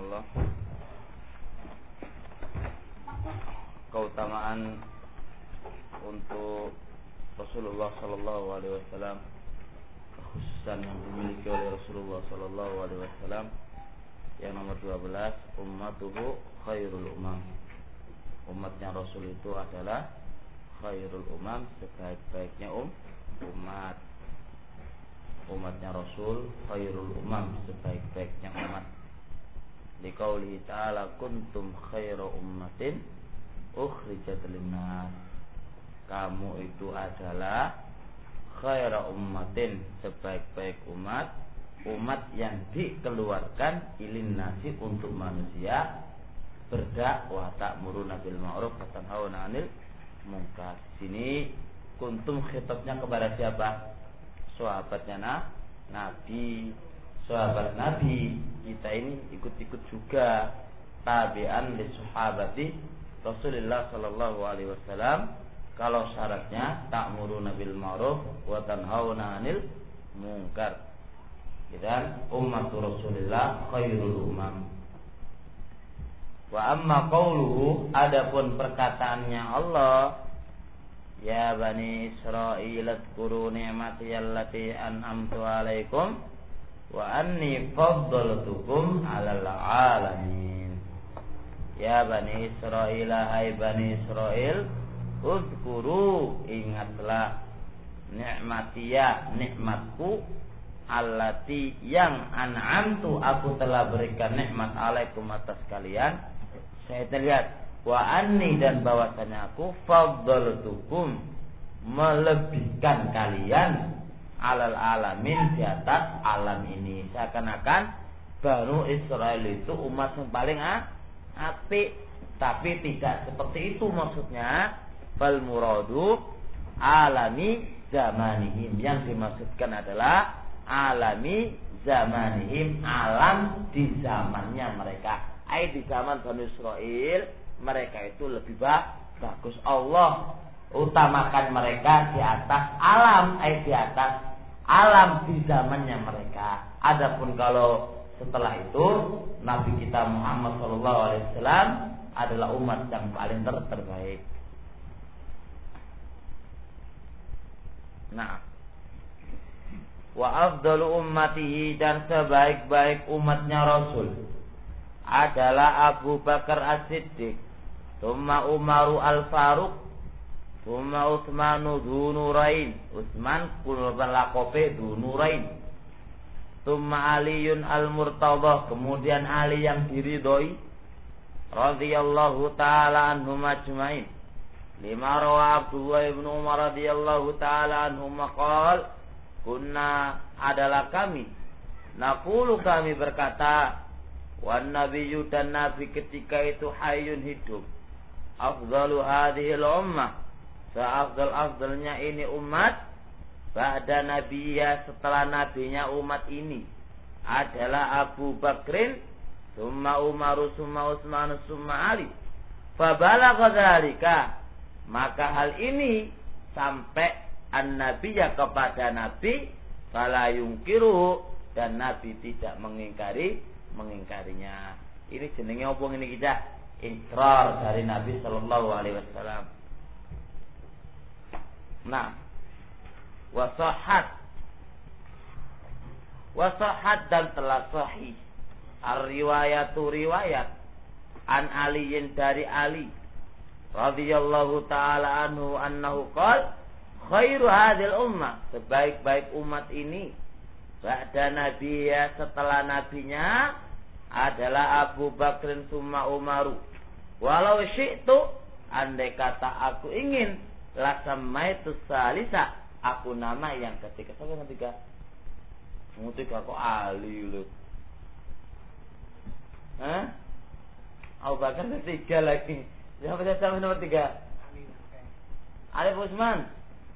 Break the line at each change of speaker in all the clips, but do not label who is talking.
insyaallah keutamaan untuk Rasulullah sallallahu alaihi wasallam, kekhususan yang dimiliki oleh Rasulullah sallallahu alaihi wasallam yang nomor 12, ummatuhu khairul umam. Umatnya Rasul itu adalah khairul umam, sebaik-baiknya umat. Umatnya Rasul khairul umam, sebaik-baiknya umat. Liqaulihi ta'ala kuntum khaira ummatin ukhrijat linnas. Kamu itu adalah khaira ummatin, sebaik-baik umat, umat yang dikeluarkan ilin nasi untuk manusia, berdakwah ta'muruna bil ma'ruf wa tanhauna 'anil munkar. Sini kuntum khitabnya kepada siapa? Sahabatnya Nabi, sahabat Nabi. Kita ini ikut-ikut juga tabi'an li sahabati Rasulullah sallallahu alaihi wasallam. Kalau syaratnya ta'muruna bil ma'ruf wa tanhauna 'anil munkar. Dan umat Rasulullah khairul umam. Wa amma qauluhu, adapun perkataannya Allah, ya bani Israil adkuru ni'mati allati an'amtu alaikum wa anni faddaltukum 'alal 'alamin. Ya bani Israil, hai bani Israil, udkuru, ingatlah, ni'matiya, nikmatku, allati, yang an'amtu, aku telah berikan nikmat alaikum atas kalian. Saya terlihat wa anni, dan bahwasanya aku faddaltukum, melebihkan kalian, alal alamin, di atas alam ini. Seakan-akan Banu Israel itu umat yang paling apik, tapi tidak seperti itu maksudnya. Fal muradu alami zamanihim, yang dimaksudkan adalah alami zamanihim, alam di zamannya mereka. Di zaman Bani Israil, mereka itu lebih bagus. Allah utamakan mereka di atas alam, di atas alam di zamannya mereka. Adapun kalau setelah itu, Nabi kita Muhammad SAW adalah umat yang paling terbaik. Nah, wa afdalu ummatihi, dan sebaik-baik umatnya Rasul adalah Abu Bakar As-Siddiq, thumma Umaru Al-Faruq, thumma Utsmanu Dzunurain. Utsman kulban lakope Dzunurain. Thumma Aliyun Al-Murtadha, kemudian Ali yang diridhoi, radhiyallahu taala anhum ajmain. Lima rawa Abdullah ibn Umar radhiyallahu taala anhum qala, kunna, adalah kami, naqulu, kami berkata, wan nabiyyu, dan nabi ketika itu hayyun, hidup, afdalu hadhil ummah, seafdal-afdalnya ini umat, ba'da nabiyya, setelah nabinya umat ini, adalah Abu Bakrin, summa Umaru, summa Utsman, summa Ali. Fabalagha dzalika, maka hal ini sampai an-nabiyya, kepada nabi, fala yungkiru, dan nabi tidak mengingkarinya. Ini jenenge apa ini kita? Ikrar dari Nabi sallallahu alaihi wasallam. Nah, wasahat, dan telah sahih ar-riwayatu, riwayat, an Aliyin, dari Ali radhiyallahu taala anhu, annahu qala, khairu hadhil ummah, sebaik-baik umat ini, ba'da nabiyya, setelah nabinya, adalah Abu Bakrin, summa Umaru. Walau syi'tu, andai kata aku ingin, lasammaitu salisa, aku nama yang ketiga. Siapa yang ketiga? Yang ketiga kok Ali lu? Abu Bakar ketiga lagi. Siapa nomor 3? Ali Utsman.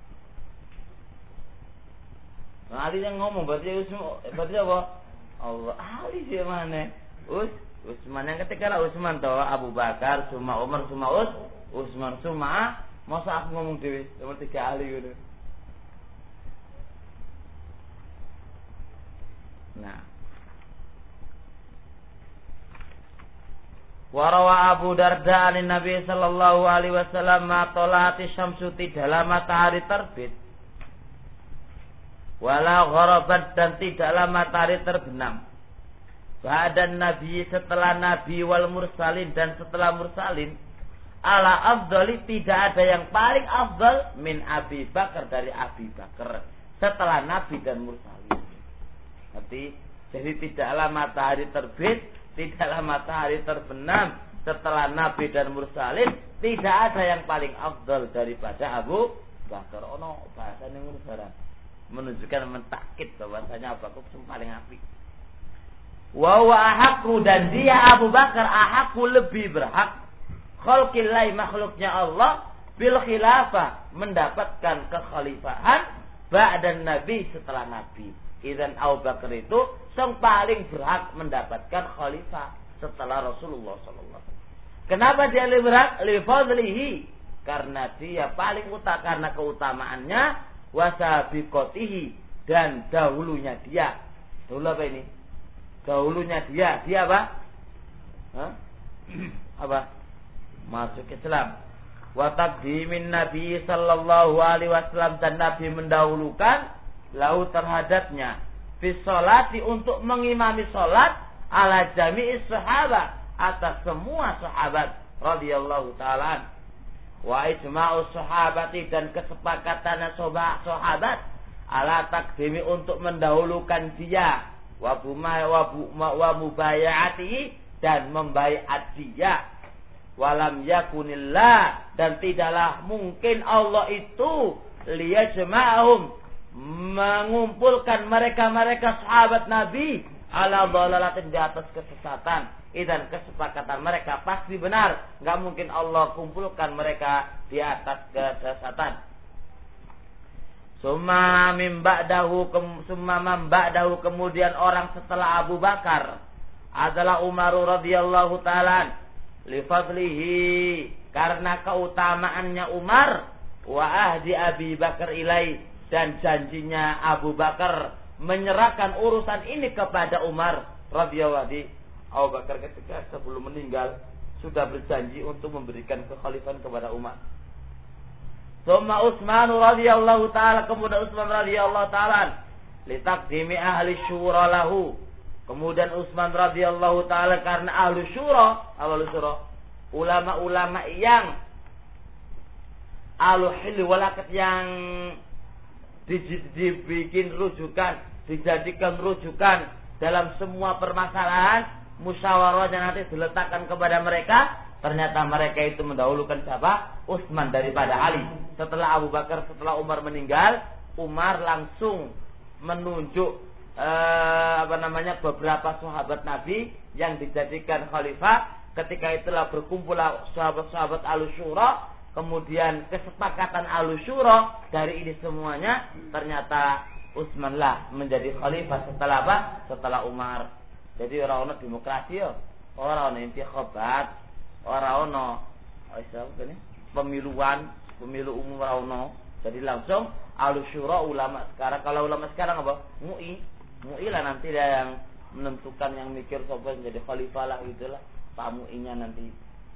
Ali yang ngomong, berarti apa? Allah. Ali siapa mana? Utsman yang ketiga lah, Utsman toh, Abu Bakar, summa Umar, summa Utsman, summa, masa aku ngomong dewe nomor 3 Ali gitu. Nah, Warawa Abu Darda an Nabi sallallahu alaihi wasallam ma talati syamsu tidaklah matahari terbit wala gharabat dan tidaklah matahari terbenam. Ba'dan Nabi setelah Nabi wal mursalin dan setelah mursalin ala afdali tidak ada yang paling afdal min Abi Bakar dari Abi Bakar setelah Nabi dan mursalin. Jadi tidaklah matahari terbit, tidaklah matahari terbenam setelah Nabi dan mursalin, tidak ada yang paling afdal daripada Abu Bakar. Ono bahasane ngono barang. Menunjukkan mentakkid bahwasanya Abu Bakar paling apik. Wa huwa ahqqu dan dia Abu Bakar ahqqu lebih berhak khalqillah makhluknya Allah bil khilafah mendapatkan kekhalifahan ba'dan Nabi setelah Nabi. Idzan Abu Bakar itu yang paling berhak mendapatkan khalifah setelah Rasulullah sallallahu alaihi wasallam. Kenapa dia lebih berhak? Li fadlihi, karena dia paling utama karena keutamaannya, wasabiqatihi dan dahulunya dia. Dahulu apa ini? Dahulunya dia apa? Hah? Apa? Masuk Islam. Wa taqdimin Nabi sallallahu alaihi wasallam dan Nabi mendahulukan lahu terhadapnya fi sholati untuk mengimami salat ala jami'is sahabat atas semua sahabat radhiyallahu ta'ala wa ijma'us sahabati dan kesepakatan sahabat ala takdimi untuk mendahulukan dia wa mubaya'atihi dan membaiat dia walam yakunillah dan tidaklah mungkin Allah itu liyajma'ahum mengumpulkan mereka sahabat Nabi ala dhalalatin di atas kesesatan. Dan kesepakatan mereka pasti benar. Enggak mungkin Allah kumpulkan mereka di atas kesesatan. Summa man ba'dahu kemudian orang setelah Abu Bakar adalah Umar radhiyallahu ta'ala li fadlihi karena keutamaannya Umar wa ahdi Abi Bakar ilai dan janjinya Abu Bakar menyerahkan urusan ini kepada Umar radhiyallahu anhu. Abu Bakar ketika sebelum meninggal sudah berjanji untuk memberikan kekhalifahan kepada Umar. Tsumma Utsman radhiyallahu taala kemudian Utsman radhiyallahu taala li taqdimi ahli syura lahu. Kemudian Utsman radhiyallahu taala karena ahli syura, ulama-ulama yang ahli hil wal aqd yang dibikin rujukan, dijadikan rujukan dalam semua permasalahan musyawarahnya nanti diletakkan kepada mereka. Ternyata mereka itu mendahulukan siapa? Utsman daripada Ali. Setelah Abu Bakar, setelah Umar meninggal, Umar langsung menunjuk beberapa sahabat Nabi yang dijadikan khalifah. Ketika itulah berkumpul sahabat-sahabat Al-Syura. Kemudian kesepakatan Al-Syura dari ini semuanya ternyata Utsman lah menjadi khalifah setelah apa? Setelah Umar. Jadi orang-orang demokrasi yo, orang-orang intikhabat, orang-orang pemilu umum orang-orang. Jadi langsung Al-Syura ulama sekarang. Kalau ulama sekarang apa? MUI lah nanti dia yang menentukan, yang mikir siapa yang jadi khalifah lah gitulah. Pak MUI-nya nanti.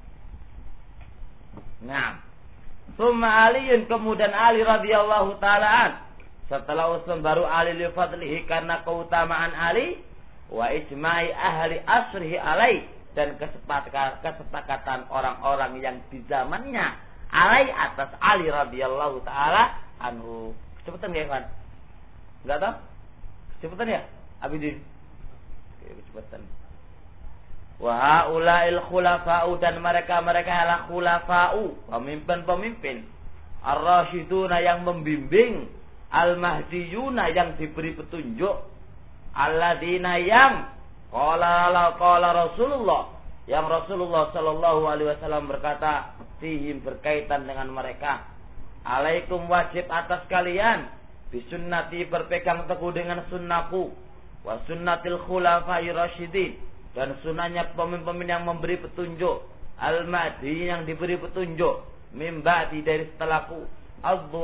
Nah, summa Aliun kemudian Ali radhiyallahu ta'ala setelah Utsman baru Ali li fadlihi karena keutamaan Ali wa ijma'i ahli asrihi alai dan kesepakatan orang-orang yang di zamannya alai atas Ali radhiyallahu ta'ala anhu. Cepetan ya Ikhwan? Enggak tahu? Cepetan ya Abidin? Oke, cepetan. Wa haula'il khulafa'u dan mereka adalah khulafa'u, pemimpin-pemimpin ar-rasyiduna yang membimbing, al-mahdiyuna yang diberi petunjuk, alladzina yang qala Rasulullah yang Rasulullah sallallahu alaihi wasallam berkata fihim berkaitan dengan mereka, alaikum wajib atas kalian bisunnati berpegang teguh dengan sunnahku wa sunnatil khulafa'ir rasyidin dan sunnahnya pemimpin yang memberi petunjuk, al-mahdi yang diberi petunjuk, min ba'di dari setelahku, addu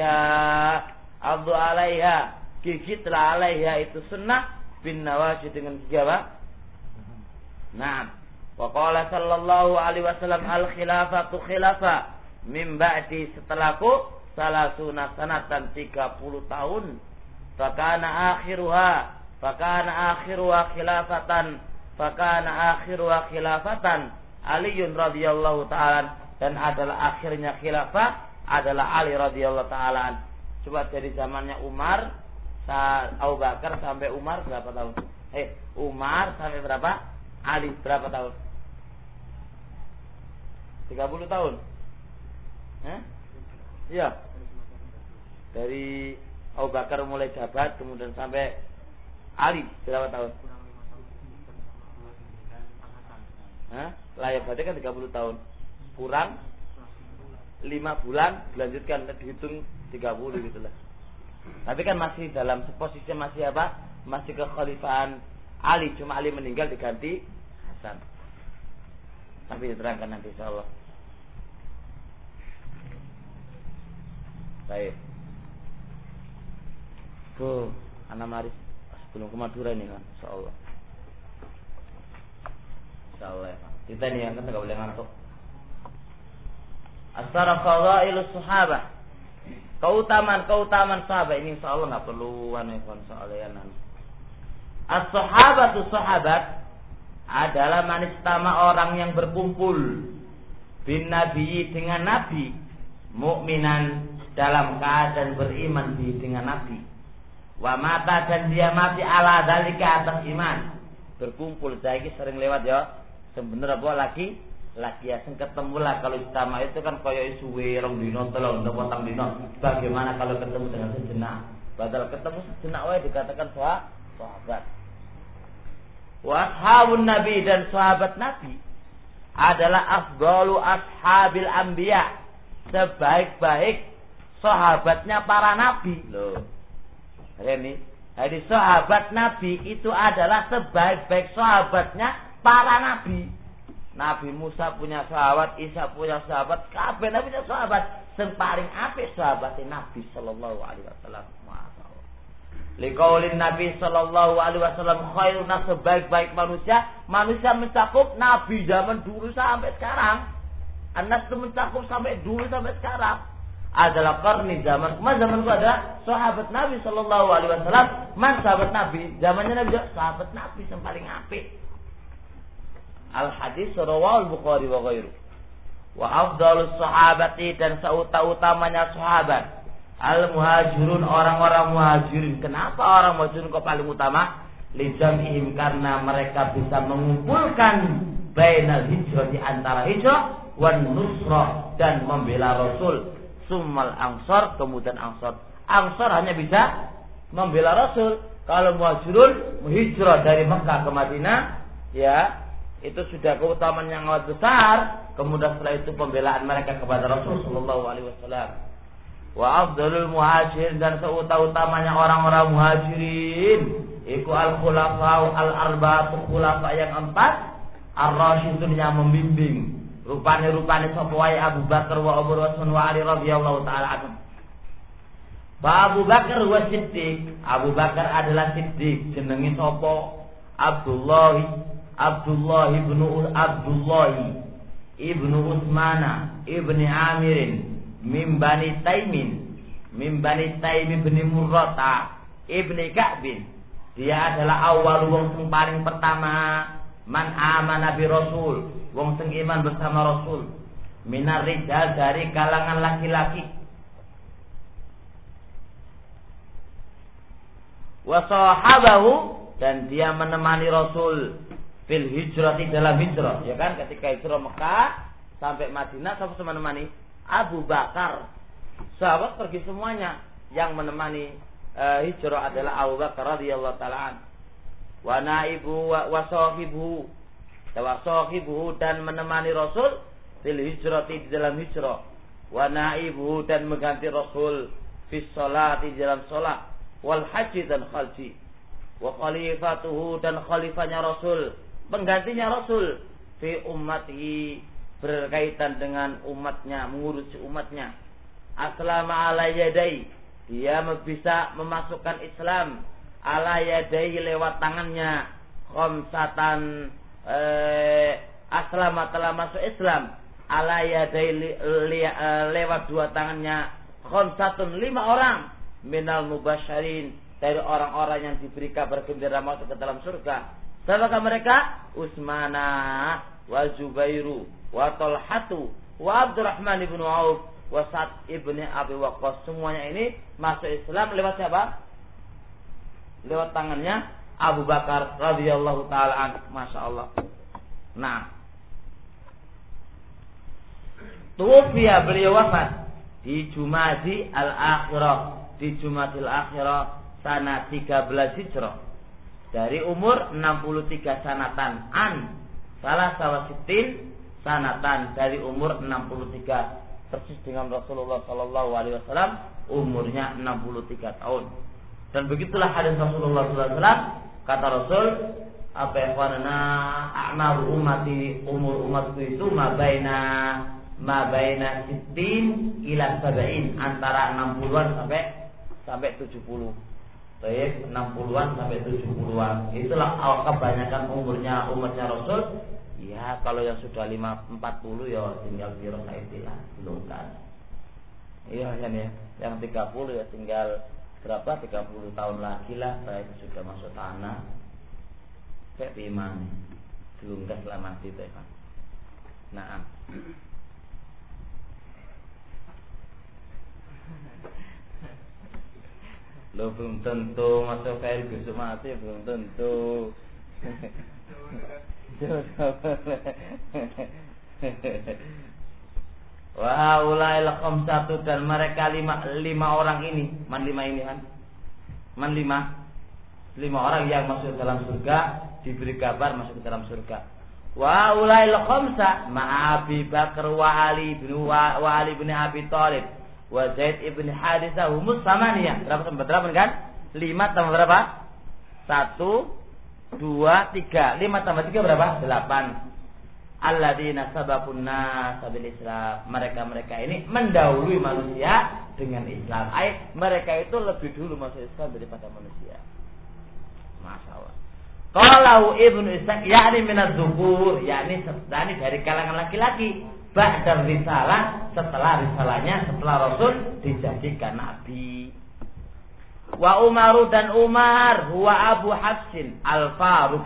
alaiha gigitlah alaiha itu sunnah bin nawajid dengan gigi apa? Nah, Wa qala sallallahu alaihi wasallam al-khilafatu khilafa min ba'di setelahku salasuna sanatan 30 tahun. Fakana akhiruha khilafatan Aliun radhiyallahu ta'ala, dan adalah akhirnya khilafah adalah Ali radhiyallahu ta'ala. Coba dari zamannya Umar, Abu Bakar sampai Umar berapa tahun? Umar sampai berapa? Ali berapa tahun? 30 tahun. Iya. Dari Abu Bakar mulai jabat kemudian sampai Ali berapa tahun? Lah ya berarti kan 30 tahun. Kurang 5 bulan dilanjutkan dihitung 30 gitu lah. Tapi kan masih dalam posisi masih apa? Masih kekhalifahan Ali, cuma Ali meninggal diganti Hasan. Tapi diterangkan nanti insyaallah. Baik. Tuh, anak Maris sebelum ke Madura ini kan, insyaallah. Insyaallah. Kita nih yang kan enggak boleh ngantuk. Asara fadailus sahabah. Keutamaan sahabat ini insyaallah enggak perlu soalnya. As-sahabatu sahabat adalah manistama orang yang berkumpul bin nabi dengan nabi, mukminan dalam keadaan beriman dengan nabi. Wa mata dan dia mati ala dalika atas iman. Berkumpul saya sering lewat ya. Sebenarnya apa lagi ya sing ketemu lah. Kalau istama itu kan koyo suwe rong dino telung potong dino. Bagaimana kalau ketemu dengan sejenak? Padahal ketemu sejenak wae dikatakan sahabat. Wa ashabun nabi, dan sahabat nabi adalah afdalu ashabil anbiya, sebaik-baik sahabatnya para nabi. Loh. Ini jadi sahabat nabi itu adalah sebaik-baik sahabatnya para nabi. Nabi Musa punya sahabat, Isa punya sahabat, kabeh nabi punya sahabat. Sing paling apik sahabatnya Nabi sallallahu alaihi wasallam. Liqaulin Nabi sallallahu alaihi wasallam khairun nas, sebaik-baik manusia mencakup nabi zaman dulu sampai sekarang. Anas itu mencakup sampai dulu sampai sekarang. Adalah qarni zaman itu adalah sahabat Nabi sallallahu alaihi wasallam. Man sahabat Nabi, zamannya Nabi sahabat Nabi yang paling apik. Al hadis rawahu Bukhari wa ghairu. Wa afdalus sahabati, dan seutamanya sahabat al muhajirun, orang-orang muhajirin. Kenapa orang muhajirin kok paling utama? Lijamihim, karena mereka bisa mengumpulkan bainal hijrah, di antara hijrah wan nusrah, dan membela Rasul. Summal ansor, kemudian ansor. Ansor hanya bisa membela Rasul. Kalau muhajirun hijrah dari Mekah ke Madinah, ya itu sudah keutamaan yang sangat besar. Kemudian setelah itu pembelaan mereka kepada Rasul sallallahu alaihi wasallam. Wa afdalul muhajirin, dan seutamanya orang-orang muhajirin iku al-khulafa'u al-arba'atu, khulafa yang 4 ar-rasyidun, yang membimbing. Rupane sapa wae Abu Bakar wa Umar wa Utsman wa Ali radhiyallahu taala anhum. Abu Bakar wa Siddiq, Abu Bakar adalah Siddiq. Jenenge sapa? Abdullah ibnu Utsmana ibni Amirin min Bani Taimin bin Murrata ibni Ka'bin. Dia adalah awal wong sing paling pertama man amana bi Rasul, wong sing iman bersama Rasul. Minar rijal, dari kalangan laki-laki. Wa sahabahu, dan dia menemani Rasul fil hijrati, dalam hijrah, ya kan, ketika hijrah Mekah sampai Madinah, siapa menemani? Abu Bakar. Sahabat pergi semuanya, yang menemani hijrah adalah Abu Bakar radhiyallahu taala. Wa naibu wa sahibu, dan menemani Rasul fil hijrati, di dalam hijrah. Wa naibu, dan mengganti Rasul fis sholati, di dalam salat. Wal haji, dan haji. Wa khalifatuhu, dan khalifahnya Rasul, penggantinya Rasul fi ummatihi, berkaitan dengan umatnya, mengurusi umatnya. Aslama ala yadai, dia bisa memasukkan Islam ala yadai, lewat tangannya. Khamsatan aslama telah masuk Islam ala yadai lewat dua tangannya khamsatun 5 orang minal mubasyarin dari orang-orang yang diberi kabar gembira masuk ke dalam surga. Siapakah mereka? Utsmana wa Zubairu wa Talhatu wa Abdurrahman ibnu Auf wa Sa'd ibni Abi Waqqas. Semuanya ini masuk Islam lewat siapa? Lewat tangannya Abu Bakar radhiyallahu taala anhu. Masya Allah. Nah, tuwfiya beliau wafat di Jumadi al-Akhirah, di Jumadil Akhirah sana 13 Hijrah dari umur 63 sanatan salah sawasitin sanatan dari umur 63 persis dengan Rasulullah sallallahu alaihi wasallam umurnya 63 tahun. Dan begitulah hadis Rasulullah sallallahu alaihi wasallam, kata Rasul, apa ya, a'mar ummati, umur umatku itu mabaina sittin ila sab'in, antara 60-an sampai 70. Baik, 60-an sampai 70-an. Itulah kebanyakan umurnya Rasul. Ya, kalau yang sudah 40 ya tinggal birosaitilah, belum kan. Iya kan ya. Yang 30 ya tinggal berapa? 30 tahun lagi lah saya sudah masuk tanah. Kayak iman. Belum gas lah mati itu kan. Nah, lo belum tentu masuk file besok mati, belum tentu. Wa ulail khamsatu, dan mereka lima orang ini, lima orang yang masuk dalam surga, diberi kabar masuk ke dalam surga. Wa ulail khamsa ma Abi Bakar wa Ali bin Abi Thalib wa Zaid ibn Haritsah humus samaniyah. Berapa kan? 5 tambah berapa? 1, 2, 3. 5 tambah 3 berapa? 8. Alladzina sabaqun nas bil Islam. Mereka ini mendahului manusia dengan Islam. Mereka itu lebih dulu masuk Islam daripada manusia. Masyaallah. Qalahu Ibnu Ishaq yakni minaz zukur, yakni dari kalangan laki-laki. Ba'da risalah, setelah risalahnya, setelah Rasul dijadikan nabi. Wa Umaru, dan Umar huwa Abu Hafsin Al-Faruq.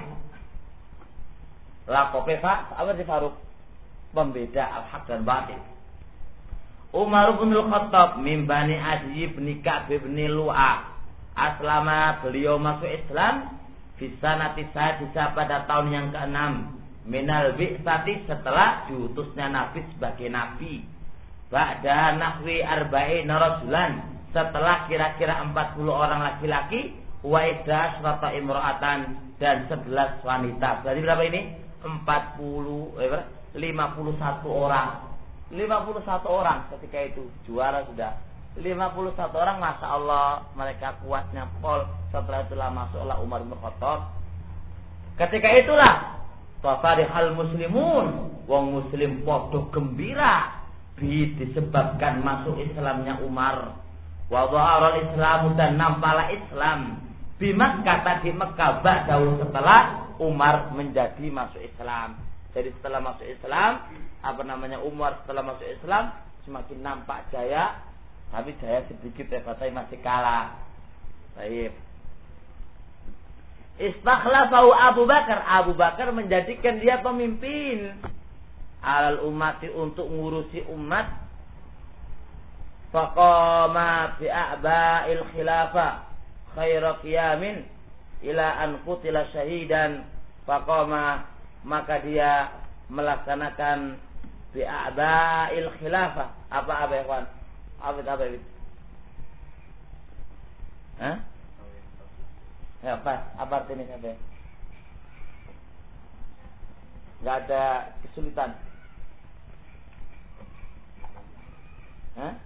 Lakope apa sih Faruq? Pembeda al-haq dan batil. Umar bin Al-Khattab min Bani Adi bin Ka'b bin Lu'ah. Aslama, beliau masuk Islam fi sanati sadisa, pada tahun yang ke-6 minal bi'tsati, setelah diutusnya Nabi sebagai nabi. Ba'da nahwi arba'in rajulan, setelah kira-kira 40 orang laki-laki, wa idda asrata imra'atan, dan 11 wanita. Berarti berapa ini? 51 orang. 51 orang ketika itu juara sudah. 51 orang, masya Allah, mereka kuatnya pol. Setelah itulah masuklah Umar bin Khattab. Ketika itulah tafarihal muslimun, wong muslim podo gembira disebabkan masuk Islamnya Umar. Wa dhaharal Islamu, dan nampaklah Islam di Makkah, di Mekah, ba'dahu, setelah Umar menjadi masuk Islam. Jadi setelah masuk Islam, Umar setelah masuk Islam semakin nampak jaya, tapi jaya sedikit ya, tapi masih kalah. Baik. Istakhlafahu Abu Bakar. Abu Bakar menjadikan dia pemimpin alal ummati, untuk ngurusi umat. Faqama bi a'ba'il khilafah khairu qiyamin ila an qutila syahidan. Faqama, maka dia melaksanakan bi a'ba'il khilafah. Apa ya kawan? Apa itu? Hah? Ya, apa artinya sampai? Enggak ada kesulitan. Hah?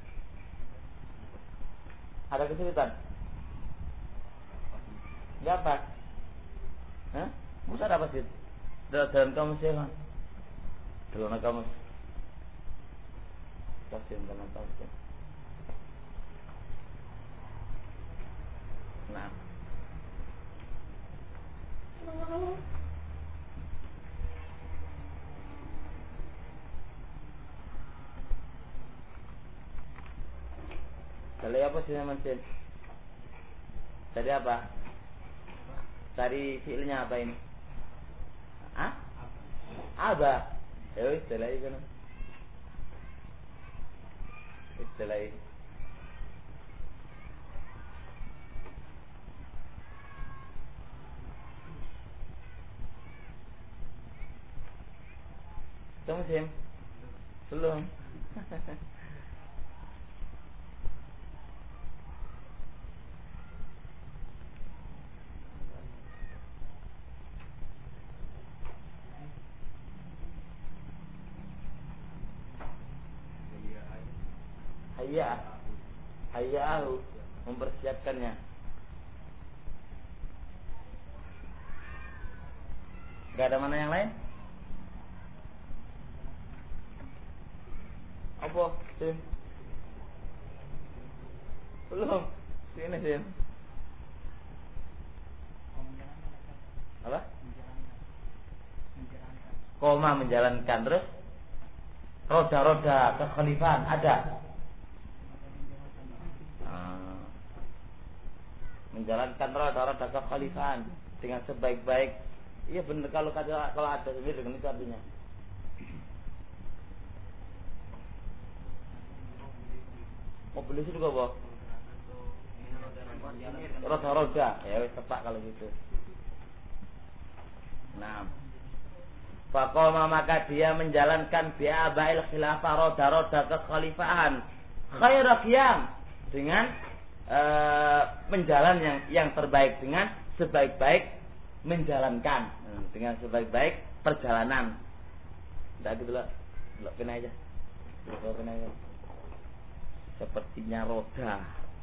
Ada kesulitan? Enggak apa? Hah? Bisa apa sih? Dalam kamus ya kan? Dalam kamus. Kasih dalam kamus. Nah. Dari apa sih mesin? Dari apa? Dari fiilnya apa ini? Hah? Aba. Ya wis delai kono. Wis delai. Kamu sih? Belum. Hayyahu mempersiapkannya. Gak ada mana yang lain? Apa? Sim? Belum. Sini Sim. Apa? Koma menjalankan. Terus roda-roda kekhalifahan ada. Menjalankan roda-roda kekhalifahan dengan sebaik-baik. Iya benar, kalau ada sendiri dengan itu artinya. Mobil itu juga bawa roda-roda. Ya wis tepat kalau gitu. Nah, faqama maka dia menjalankan bi'abail khilafah, roda-roda kekhalifahan khairu qiyam, dengan menjalan yang terbaik, dengan sebaik-baik menjalankan, dengan sebaik-baik perjalanan. Tidak gitu loh. Belok pena aja. Sepertinya roda.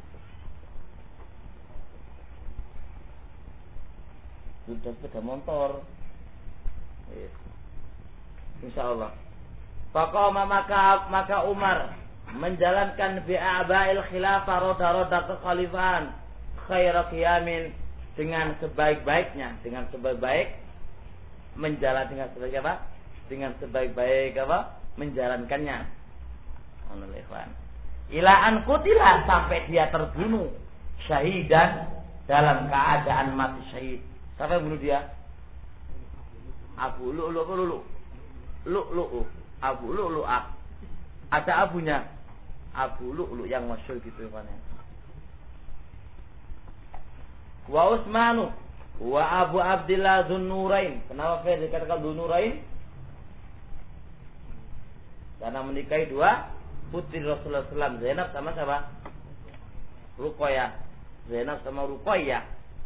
Sudah sepeda motor. Yes. Insyaallah. Faqama maka Umar menjalankan bi'abail khilafah, roda-roda kekhalifahan khairu qiyamin, dengan sebaik-baiknya, dengan sebaik-baik menjalan, dengan sebaik apa? Dengan sebaik-baik apa? Menjalankannya. Alhamdulillah. Ila an qutila, sampai dia terbunuh syahidan, dalam keadaan mati syahid. Siapa yang bunuh dia? Abu Lu'lu'. Abu Lu'lu'ah. Ada abunya. Abu Lu'lu' yang masyhur gitu kan. Wa Utsmanu wa Abu Abdillah Dzun-Nurain. Kenapa saya dikatakan Dzun-Nurain? Karena menikahi dua putri Rasulullah SAW, Zainab sama siapa? Ruqayyah. Zainab sama Ruqayyah.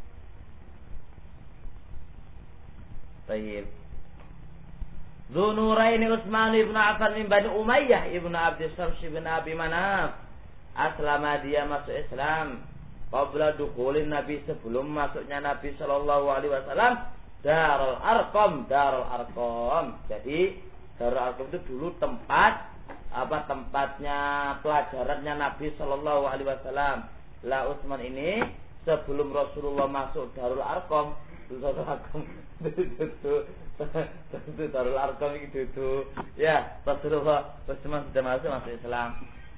Baik. Dzun-Nurain Utsman ibn Affan bin Bani Umayyah ibn Abd Syams bin Abi Manaf. Aslama, dia masuk Islam qabla dukhulin Nabi, sebelum masuknya Nabi sallallahu alaihi wasallam Darul Arqam. Jadi Darul Arqam itu dulu tempatnya pelajarannya Nabi sallallahu alaihi wasallam. La Utsman ini sebelum Rasulullah masuk Darul Arqam, Darul Arqam itu ya, Rasulullah sudah masuk Islam.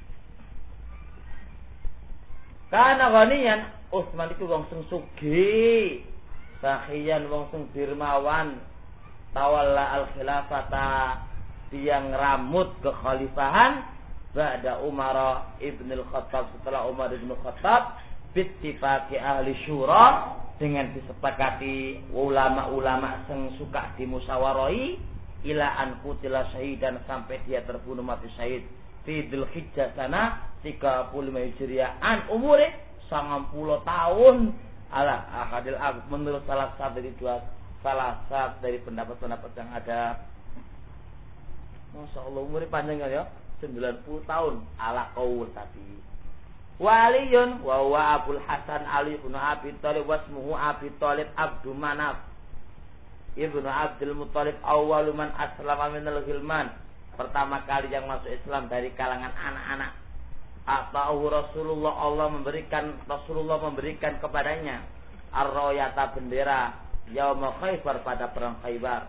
Karena ghaniyan, Utsman itu wong sing sugih, sahiyan wong sing dermawan, tawalla al-khilafata, dia ngeramut kekhalifahan ba'da Umar ibn al-Khattab, setelah Umar ibn al-Khattab, bittifaqi ahli syura, dengan disepakati ulama-ulama yang suka dimusyawarai, ila an qutila syahidan, sampai dia terbunuh mati syahid fi Dzulhijjah sana 35 Hijriah, an umure 90 tahun, ala ahadil menurut salah satu dari pendapat-pendapat yang ada. Masya Allah, umurnya panjang kan ya, 90 tahun ala qaul tadi. Waliyun wa huwa Abul Hasan Ali bin Abi Thalib, wasmuhu Abi Thalib Abdu Manaf ibnu Abdul Muthalib, awwalu man aslama minal ghilman, pertama kali yang masuk Islam dari kalangan anak-anak. Ata'ahu Rasulullah, Rasulullah memberikan kepadanya ar-rayata, bendera, yauma Khaibar, pada perang Khaibar.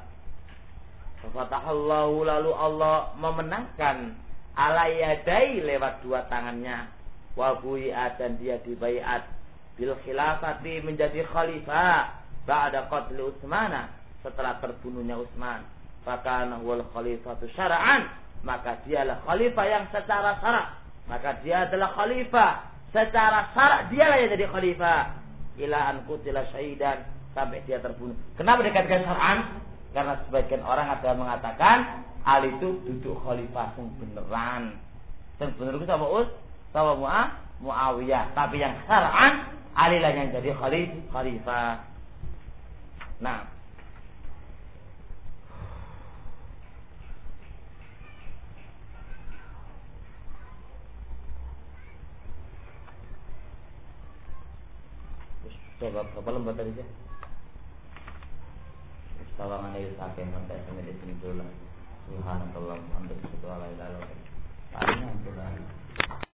Fatahallahu, lalu Allah memenangkan ala yadai, lewat dua tangannya, wa bui'at dan dia dibaiat bil khilafati menjadi khalifah ba'da qatl Utsman setelah terbunuhnya Utsman. Fakana wal khalifatu syara'an, maka dialah khalifah yang secara syarak. Maka dia adalah khalifah secara syarak, dialah yang jadi khalifah ila an qutila syahidan, sampai dia terbunuh. Kenapa dikatakan syara'an? Karena sebagian orang ada mengatakan Ali itu duduk khalifah yang beneran. Dan bener itu sama Muawiyah. Tapi yang syara'an Ali lah yang jadi khalifah. Nah, coba berapa lembar tadi sih? Tawangan itu sampai sampai di sini dulu. Subhanallah, alhamdulillah, la ilaha illallah.